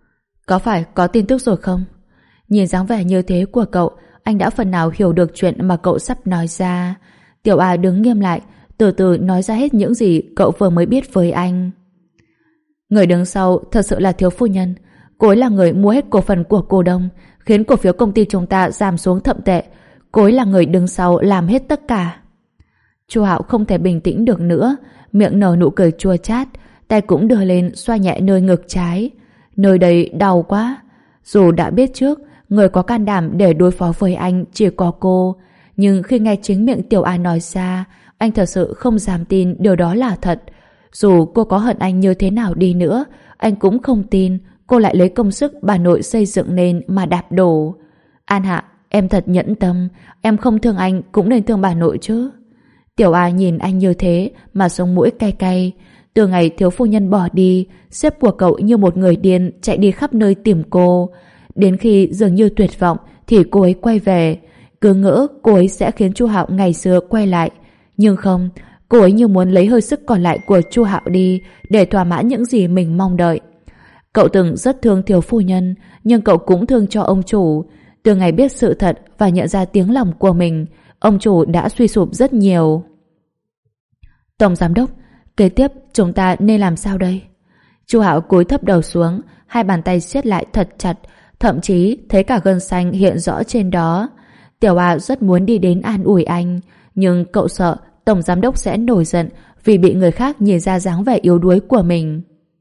Có phải có tin tức rồi không? Nhìn dáng vẻ như thế của cậu, anh đã phần nào hiểu được chuyện mà cậu sắp nói ra. Tiểu A đứng nghiêm lại, từ từ nói ra hết những gì cậu vừa mới biết với anh. Người đứng sau thật sự là thiếu phu nhân. Cô ấy là người mua hết cổ phần của cổ đông, khiến cổ phiếu công ty chúng ta giảm xuống thậm tệ. Cô ấy là người đứng sau làm hết tất cả. Chu Hạo không thể bình tĩnh được nữa, miệng nở nụ cười chua chát, tay cũng đưa lên xoa nhẹ nơi ngực trái. Nơi đây đau quá. Dù đã biết trước người có can đảm để đối phó với anh chỉ có cô, nhưng khi nghe chính miệng Tiểu A nói ra, anh thật sự không dám tin điều đó là thật. Dù cô có hận anh như thế nào đi nữa, anh cũng không tin cô lại lấy công sức bà nội xây dựng nên mà đạp đổ. An Hạ, em thật nhẫn tâm, em không thương anh cũng nên thương bà nội chứ. Tiểu A nhìn anh như thế mà sống mũi cay cay. Từ ngày thiếu phu nhân bỏ đi, sếp của cậu như một người điên chạy đi khắp nơi tìm cô. Đến khi dường như tuyệt vọng thì cô ấy quay về. Cứ ngỡ cô ấy sẽ khiến Chu Hạo ngày xưa quay lại. Nhưng không, cô ấy như muốn lấy hơi sức còn lại của Chu Hạo đi để thỏa mãn những gì mình mong đợi. Cậu từng rất thương thiếu phu nhân, nhưng cậu cũng thương cho ông chủ. Từ ngày biết sự thật và nhận ra tiếng lòng của mình, ông chủ đã suy sụp rất nhiều. Tổng giám đốc, kế tiếp chúng ta nên làm sao đây? Chu Hạo cúi thấp đầu xuống, hai bàn tay siết lại thật chặt, thậm chí thấy cả gân xanh hiện rõ trên đó. Tiểu A rất muốn đi đến an ủi anh, nhưng cậu sợ tổng giám đốc sẽ nổi giận vì bị người khác nhìn ra dáng vẻ yếu đuối của mình.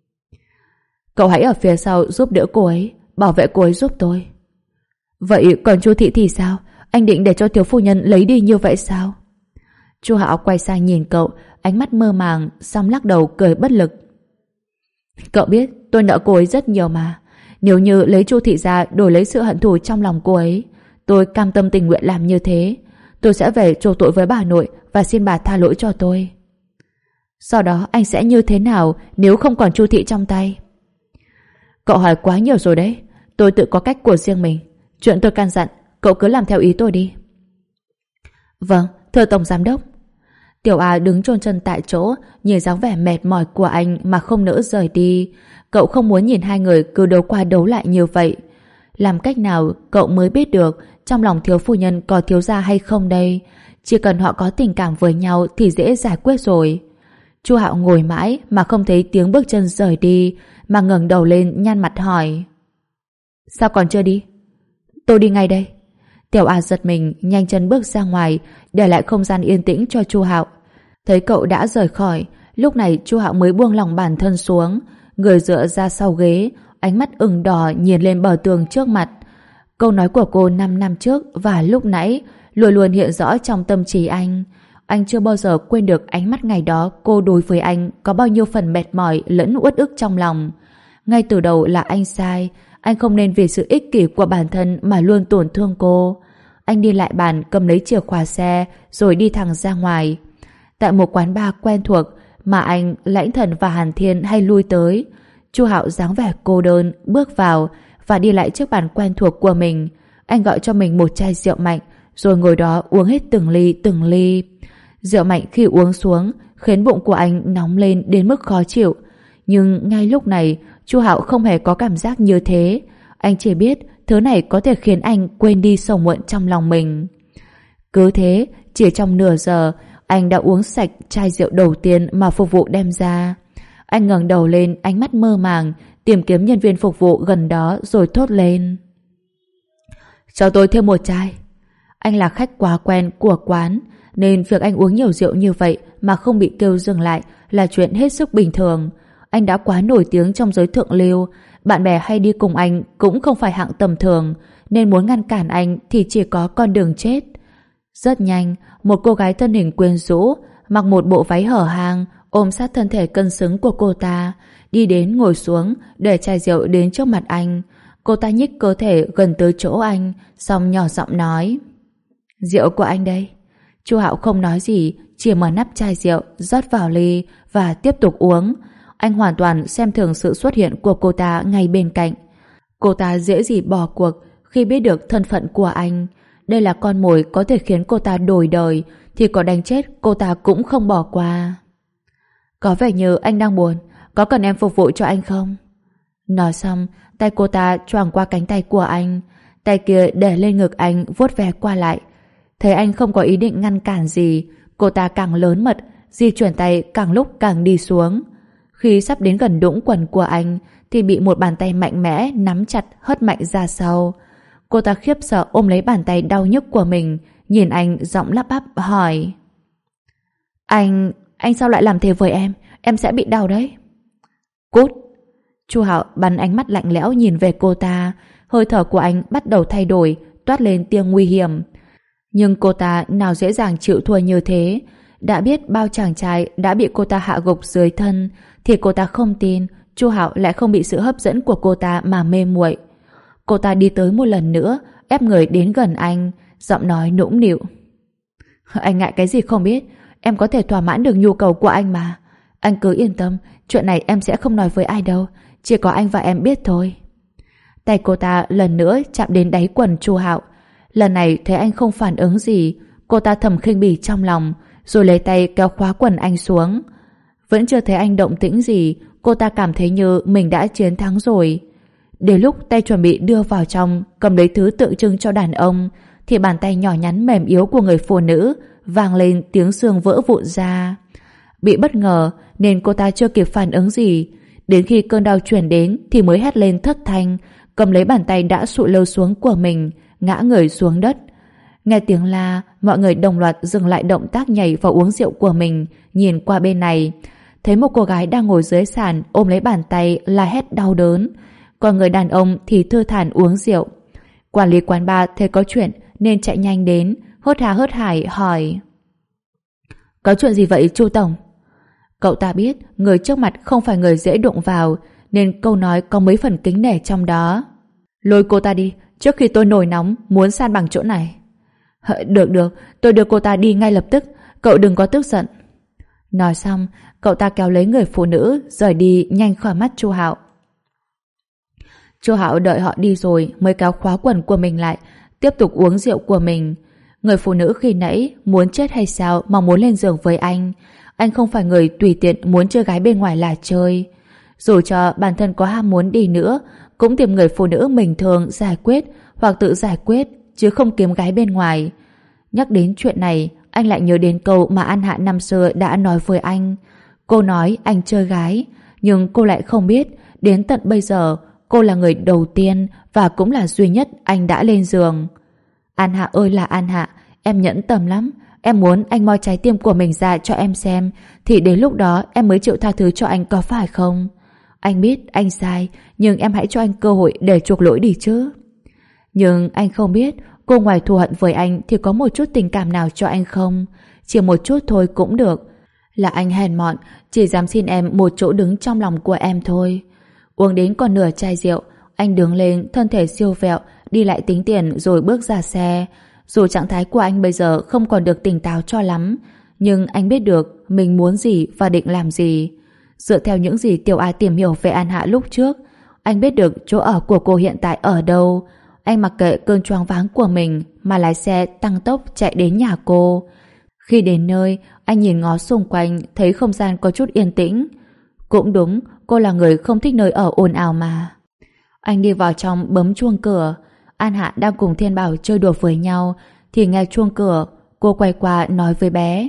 Cậu hãy ở phía sau giúp đỡ cô ấy, bảo vệ cô ấy giúp tôi. Vậy còn Chu Thị thì sao? Anh định để cho thiếu phu nhân lấy đi như vậy sao? Chu Hạo quay sang nhìn cậu, ánh mắt mơ màng, xong lắc đầu cười bất lực. Cậu biết tôi nợ cô ấy rất nhiều mà. Nếu như lấy Chu Thị ra đổi lấy sự hận thù trong lòng cô ấy, tôi cam tâm tình nguyện làm như thế. Tôi sẽ về chuộc tội với bà nội và xin bà tha lỗi cho tôi. Sau đó anh sẽ như thế nào nếu không còn Chu Thị trong tay? Cậu hỏi quá nhiều rồi đấy. Tôi tự có cách của riêng mình. Chuyện tôi căn dặn, cậu cứ làm theo ý tôi đi. Vâng, thưa tổng giám đốc. Tiểu A đứng chôn chân tại chỗ, nhìn dáng vẻ mệt mỏi của anh mà không nỡ rời đi. Cậu không muốn nhìn hai người cứ đấu qua đấu lại như vậy. Làm cách nào cậu mới biết được trong lòng thiếu phu nhân có thiếu gia hay không đây? Chỉ cần họ có tình cảm với nhau thì dễ giải quyết rồi. Chu Hạo ngồi mãi mà không thấy tiếng bước chân rời đi, mà ngẩng đầu lên nhăn mặt hỏi. Sao còn chưa đi? Tôi đi ngay đây. Tiểu A giật mình nhanh chân bước ra ngoài, để lại không gian yên tĩnh cho Chu Hạo. Thấy cậu đã rời khỏi, lúc này Chu Hạo mới buông lòng bản thân xuống, người dựa ra sau ghế, ánh mắt ửng đỏ nhìn lên bờ tường trước mặt. Câu nói của cô 5 năm trước và lúc nãy luôn luôn hiện rõ trong tâm trí anh. Anh chưa bao giờ quên được ánh mắt ngày đó cô đối với anh có bao nhiêu phần mệt mỏi lẫn uất ức trong lòng. Ngay từ đầu là anh sai, anh không nên vì sự ích kỷ của bản thân mà luôn tổn thương cô. Anh đi lại bàn cầm lấy chìa khóa xe rồi đi thẳng ra ngoài. Tại một quán bar quen thuộc mà anh, Lãnh Thần và Hàn Thiên hay lui tới, Chu Hạo dáng vẻ cô đơn bước vào và đi lại trước bàn quen thuộc của mình. Anh gọi cho mình một chai rượu mạnh rồi ngồi đó uống hết từng ly từng ly. Rượu mạnh khi uống xuống khiến bụng của anh nóng lên đến mức khó chịu. Nhưng ngay lúc này Chu Hạo không hề có cảm giác như thế. Anh chỉ biết thứ này có thể khiến anh quên đi sầu muộn trong lòng mình. Cứ thế, chỉ trong nửa giờ anh đã uống sạch chai rượu đầu tiên mà phục vụ đem ra. Anh ngẩng đầu lên, ánh mắt mơ màng tìm kiếm nhân viên phục vụ gần đó rồi thốt lên. Cho tôi thêm một chai. Anh là khách quá quen của quán nên việc anh uống nhiều rượu như vậy mà không bị kêu dừng lại là chuyện hết sức bình thường. Anh đã quá nổi tiếng trong giới thượng lưu, bạn bè hay đi cùng anh cũng không phải hạng tầm thường, nên muốn ngăn cản anh thì chỉ có con đường chết. Rất nhanh, một cô gái thân hình quyến rũ, mặc một bộ váy hở hang, ôm sát thân thể cân xứng của cô ta, đi đến ngồi xuống để chai rượu đến trước mặt anh. Cô ta nhích cơ thể gần tới chỗ anh, xong nhỏ giọng nói. Rượu của anh đây. Chu Hạo không nói gì, chỉ mở nắp chai rượu, rót vào ly và tiếp tục uống. Anh hoàn toàn xem thường sự xuất hiện của cô ta ngay bên cạnh. Cô ta dễ gì bỏ cuộc khi biết được thân phận của anh. Đây là con mồi có thể khiến cô ta đổi đời, thì có đánh chết cô ta cũng không bỏ qua. Có vẻ như anh đang buồn, có cần em phục vụ cho anh không? Nói xong, tay cô ta choàng qua cánh tay của anh, tay kia để lên ngực anh vuốt ve qua lại. Thấy anh không có ý định ngăn cản gì, cô ta càng lớn mật, di chuyển tay càng lúc càng đi xuống. Khi sắp đến gần đũng quần của anh thì bị một bàn tay mạnh mẽ nắm chặt hất mạnh ra sau. Cô ta khiếp sợ ôm lấy bàn tay đau nhức của mình, nhìn anh giọng lắp bắp hỏi: Anh sao lại làm thế với em? Em sẽ bị đau đấy. Cút! Chu Hạo bắn ánh mắt lạnh lẽo nhìn về cô ta, hơi thở của anh bắt đầu thay đổi, toát lên tiếng nguy hiểm. Nhưng cô ta nào dễ dàng chịu thua như thế. Đã biết bao chàng trai đã bị cô ta hạ gục dưới thân, thì cô ta không tin Chu Hạo lại không bị sự hấp dẫn của cô ta mà mê muội. Cô ta đi tới một lần nữa, ép người đến gần anh, giọng nói nũng nịu: Anh ngại cái gì không biết, em có thể thỏa mãn được nhu cầu của anh mà. Anh cứ yên tâm, chuyện này em sẽ không nói với ai đâu, chỉ có anh và em biết thôi. Tay cô ta lần nữa chạm đến đáy quần Chu Hạo. Lần này thấy anh không phản ứng gì, cô ta thầm khinh bỉ trong lòng, rồi lấy tay kéo khóa quần anh xuống. Vẫn chưa thấy anh động tĩnh gì, cô ta cảm thấy như mình đã chiến thắng rồi. Đến lúc tay chuẩn bị đưa vào trong, cầm lấy thứ tượng trưng cho đàn ông, thì bàn tay nhỏ nhắn mềm yếu của người phụ nữ vang lên tiếng xương vỡ vụn ra. Bị bất ngờ nên cô ta chưa kịp phản ứng gì. Đến khi cơn đau chuyển đến thì mới hét lên thất thanh, cầm lấy bàn tay đã sụi lơ xuống của mình, ngã người xuống đất. Nghe tiếng la, mọi người đồng loạt dừng lại động tác nhảy vào uống rượu của mình, nhìn qua bên này. Thấy một cô gái đang ngồi dưới sàn ôm lấy bàn tay la hét đau đớn, còn người đàn ông thì thư thản uống rượu. Quản lý quán bar thấy có chuyện nên chạy nhanh đến, hớt hà hớt hải hỏi: Có chuyện gì vậy Chu tổng? Cậu ta biết người trước mặt không phải người dễ đụng vào, nên câu nói có mấy phần kính nể trong đó. Lôi cô ta đi, trước khi tôi nổi nóng muốn san bằng chỗ này. Được, tôi đưa cô ta đi ngay lập tức, cậu đừng có tức giận. Nói xong, cậu ta kéo lấy người phụ nữ rời đi nhanh khỏi mắt Chu Hạo. Chu Hạo đợi họ đi rồi mới kéo khóa quần của mình lại, tiếp tục uống rượu của mình. Người phụ nữ khi nãy muốn chết hay sao mà muốn lên giường với anh. Anh không phải người tùy tiện muốn chơi gái bên ngoài là chơi. Dù cho bản thân có ham muốn đi nữa, cũng tìm người phụ nữ bình thường giải quyết hoặc tự giải quyết, chứ không kiếm gái bên ngoài. Nhắc đến chuyện này, anh lại nhớ đến câu mà An Hạ năm xưa đã nói với anh. Cô nói anh chơi gái, nhưng cô lại không biết đến tận bây giờ cô là người đầu tiên và cũng là duy nhất anh đã lên giường. An Hạ ơi là An Hạ, em nhẫn tâm lắm. Em muốn anh moi trái tim của mình ra cho em xem, thì đến lúc đó em mới chịu tha thứ cho anh, có phải không? Anh biết anh sai, nhưng em hãy cho anh cơ hội để chuộc lỗi đi chứ. Nhưng anh không biết cô ngoài thù hận với anh thì có một chút tình cảm nào cho anh không? Chỉ một chút thôi cũng được. Là anh hèn mọn, chỉ dám xin em một chỗ đứng trong lòng của em thôi. Uống đến còn nửa chai rượu, anh đứng lên, thân thể siêu vẹo, đi lại tính tiền rồi bước ra xe. Dù trạng thái của anh bây giờ không còn được tỉnh táo cho lắm, nhưng anh biết được mình muốn gì và định làm gì. Dựa theo những gì Tiểu A tìm hiểu về An Hạ lúc trước, anh biết được chỗ ở của cô hiện tại ở đâu. Anh mặc kệ cơn choáng váng của mình mà lái xe tăng tốc chạy đến nhà cô. Khi đến nơi, anh nhìn ngó xung quanh, thấy không gian có chút yên tĩnh. Cũng đúng, cô là người không thích nơi ở ồn ào mà. Anh đi vào trong bấm chuông cửa. An Hạ đang cùng Thiên Bảo chơi đùa với nhau thì nghe chuông cửa, cô quay qua nói với bé: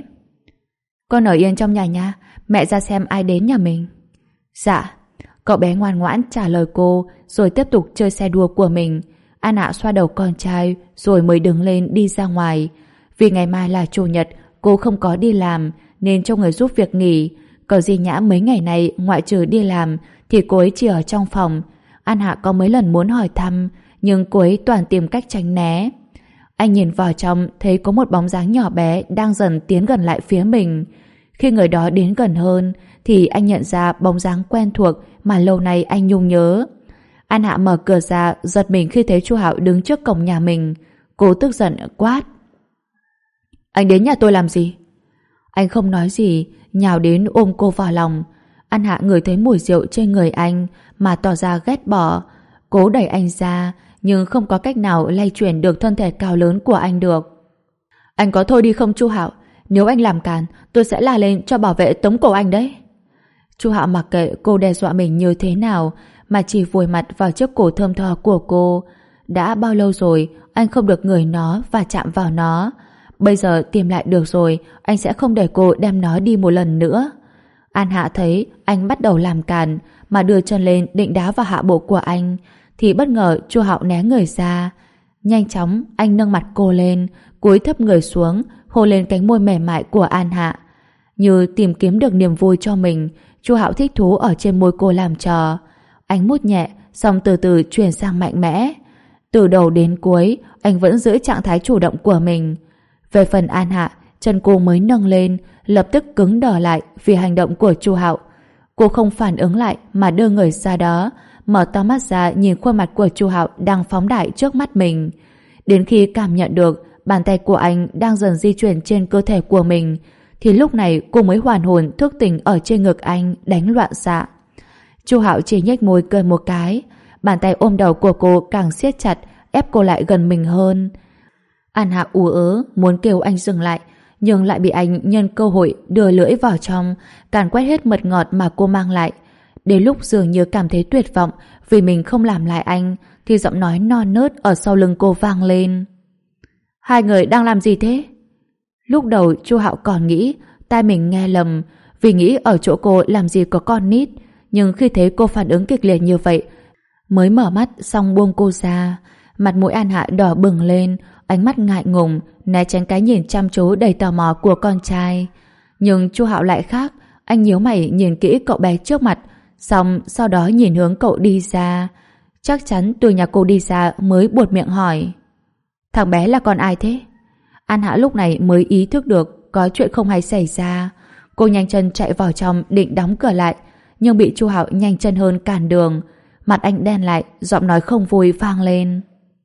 Con ở yên trong nhà nha, mẹ ra xem ai đến nhà mình. Dạ. Cậu bé ngoan ngoãn trả lời cô rồi tiếp tục chơi xe đua của mình. An Hạ xoa đầu con trai rồi mới đứng lên đi ra ngoài. Vì ngày mai là chủ nhật, cô không có đi làm nên cho người giúp việc nghỉ. Còn Di Nhã mấy ngày này ngoại trừ đi làm thì cô ấy chỉ ở trong phòng. An Hạ có mấy lần muốn hỏi thăm, nhưng cô ấy toàn tìm cách tránh né. Anh nhìn vào trong thấy có một bóng dáng nhỏ bé đang dần tiến gần lại phía mình. Khi người đó đến gần hơn thì anh nhận ra bóng dáng quen thuộc mà lâu nay anh nhung nhớ. An Hạ mở cửa ra, giật mình khi thấy Chu Hạo đứng trước cổng nhà mình. Cô tức giận quát: Anh đến nhà tôi làm gì? Anh không nói gì, nhào đến ôm cô vào lòng. An Hạ ngửi thấy mùi rượu trên người anh mà tỏ ra ghét bỏ. Cố đẩy anh ra, nhưng không có cách nào lay chuyển được thân thể cao lớn của anh được. Anh có thôi đi không Chu Hạo? Nếu anh làm càn, tôi sẽ la lên cho bảo vệ tống cổ anh đấy. Chu Hạo mặc kệ cô đe dọa mình như thế nào, mà chỉ vùi mặt vào chiếc cổ thơm tho của cô. Đã bao lâu rồi anh không được ngửi nó và chạm vào nó. Bây giờ tìm lại được rồi, anh sẽ không để cô đem nó đi một lần nữa. An Hạ thấy anh bắt đầu làm càn, mà đưa chân lên định đá vào hạ bộ của anh, thì bất ngờ Chu Hạo né người ra. Nhanh chóng anh nâng mặt cô lên, cúi thấp người xuống, hôn lên cánh môi mềm mại của An Hạ. Như tìm kiếm được niềm vui cho mình, Chu Hạo thích thú ở trên môi cô làm trò. Anh mút nhẹ, xong từ từ chuyển sang mạnh mẽ. Từ đầu đến cuối, anh vẫn giữ trạng thái chủ động của mình. Về phần An Hạ, chân cô mới nâng lên, lập tức cứng đờ lại vì hành động của Chu Hạo. Cô không phản ứng lại mà đưa người ra đó, mở to mắt ra nhìn khuôn mặt của Chu Hạo đang phóng đại trước mắt mình. Đến khi cảm nhận được bàn tay của anh đang dần di chuyển trên cơ thể của mình, thì lúc này cô mới hoàn hồn thức tỉnh ở trên ngực anh, đánh loạn xạ. Chu Hạo chỉ nhếch môi cười một cái, bàn tay ôm đầu của cô càng siết chặt, ép cô lại gần mình hơn. An Hạ ú ớ muốn kêu anh dừng lại, nhưng lại bị anh nhân cơ hội đưa lưỡi vào trong, càn quét hết mật ngọt mà cô mang lại. Đến lúc dường như cảm thấy tuyệt vọng vì mình không làm lại anh, thì giọng nói non nớt ở sau lưng cô vang lên. Hai người đang làm gì thế? Lúc đầu Chu Hạo còn nghĩ tai mình nghe lầm, vì nghĩ ở chỗ cô làm gì có con nít, nhưng khi thấy cô phản ứng kịch liệt như vậy, mới mở mắt xong buông cô ra. Mặt mũi An Hạ đỏ bừng lên, ánh mắt ngại ngùng, né tránh cái nhìn chăm chú đầy tò mò của con trai. Nhưng Chu Hạo lại khác, anh nhíu mày nhìn kỹ cậu bé trước mặt, xong sau đó nhìn hướng cậu đi ra. Chắc chắn từ nhà cô đi ra mới buột miệng hỏi: thằng bé là con ai thế? An Hạ lúc này mới ý thức được có chuyện không hay xảy ra. Cô nhanh chân chạy vào trong định đóng cửa lại, nhưng bị Chu Hạo nhanh chân hơn cản đường. Mặt anh đen lại, giọng nói không vui vang lên: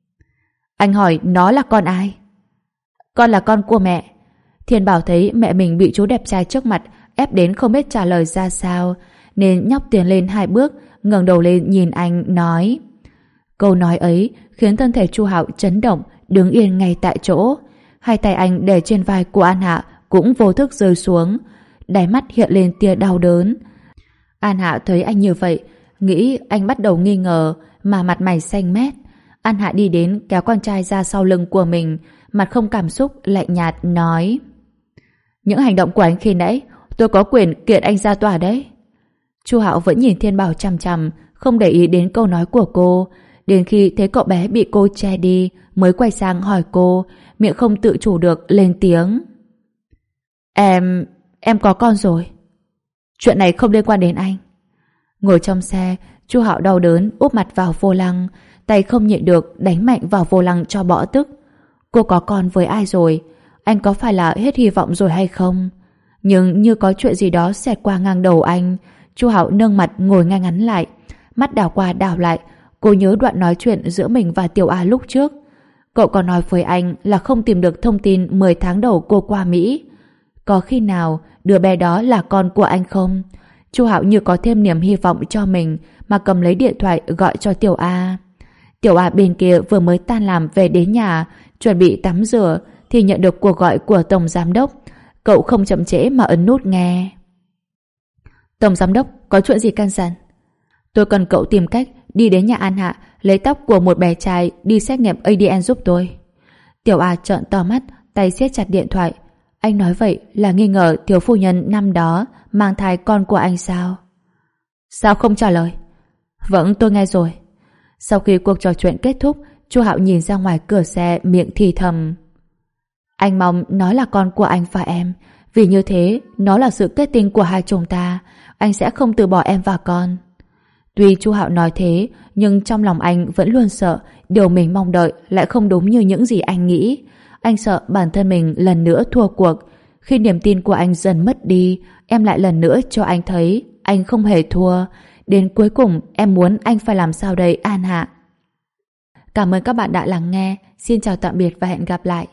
anh hỏi nó là con ai? Con là con của mẹ. Thiên Bảo thấy mẹ mình bị chú đẹp trai trước mặt ép đến không biết trả lời ra sao, nên nhóc tiến lên 2 bước, ngẩng đầu lên nhìn anh nói. Câu nói ấy khiến thân thể Chu Hạo chấn động, đứng yên ngay tại chỗ. Hai tay anh để trên vai của An Hạ cũng vô thức rơi xuống, đáy mắt hiện lên tia đau đớn. An Hạ thấy anh như vậy, nghĩ anh bắt đầu nghi ngờ, mà mặt mày xanh mét. An Hạ đi đến kéo con trai ra sau lưng của mình, mặt không cảm xúc, lạnh nhạt nói: những hành động của anh khi nãy, tôi có quyền kiện anh ra tòa đấy. Chu Hạo vẫn nhìn Thiên Bảo chằm chằm, không để ý đến câu nói của cô. Đến khi thấy cậu bé bị cô che đi, mới quay sang hỏi cô, miệng không tự chủ được lên tiếng: Em có con rồi. Chuyện này không liên quan đến anh. Ngồi trong xe, Chu Hạo đau đớn úp mặt vào vô lăng, tay không nhịn được đánh mạnh vào vô lăng cho bõ tức. Cô có con với ai rồi? Anh có phải là hết hy vọng rồi hay không? Nhưng như có chuyện gì đó xẹt qua ngang đầu anh. Chu Hạo nâng mặt ngồi ngay ngắn lại, mắt đảo qua đảo lại. Cô nhớ đoạn nói chuyện giữa mình và Tiểu A lúc trước. Cậu có nói với anh là không tìm được thông tin 10 tháng đầu cô qua Mỹ. Có khi nào đứa bé đó là con của anh không? Chu Hạo như có thêm niềm hy vọng cho mình, mà cầm lấy điện thoại gọi cho Tiểu A. Tiểu A bên kia vừa mới tan làm về đến nhà, chuẩn bị tắm rửa, thì nhận được cuộc gọi của Tổng Giám Đốc. Cậu không chậm trễ mà ấn nút nghe. Tổng Giám Đốc, có chuyện gì căn dặn? Tôi cần cậu tìm cách đi đến nhà An Hạ, lấy tóc của một bé trai đi xét nghiệm ADN giúp tôi. Tiểu A trợn to mắt, tay siết chặt điện thoại. Anh nói vậy là nghi ngờ thiếu phu nhân năm đó mang thai con của anh sao? Sao không trả lời? Vâng, tôi nghe rồi. Sau khi cuộc trò chuyện kết thúc, Chu Hạo nhìn ra ngoài cửa xe, miệng thì thầm: anh mong nó là con của anh và em, vì như thế nó là sự kết tinh của hai chúng ta. Anh sẽ không từ bỏ em và con. Tuy Chu Hạo nói thế, nhưng trong lòng anh vẫn luôn sợ điều mình mong đợi lại không đúng như những gì anh nghĩ. Anh sợ bản thân mình lần nữa thua cuộc. Khi niềm tin của anh dần mất đi, em lại lần nữa cho anh thấy anh không hề thua. Đến cuối cùng em muốn anh phải làm sao đây An Hạ? Cảm ơn các bạn đã lắng nghe. Xin chào tạm biệt và hẹn gặp lại.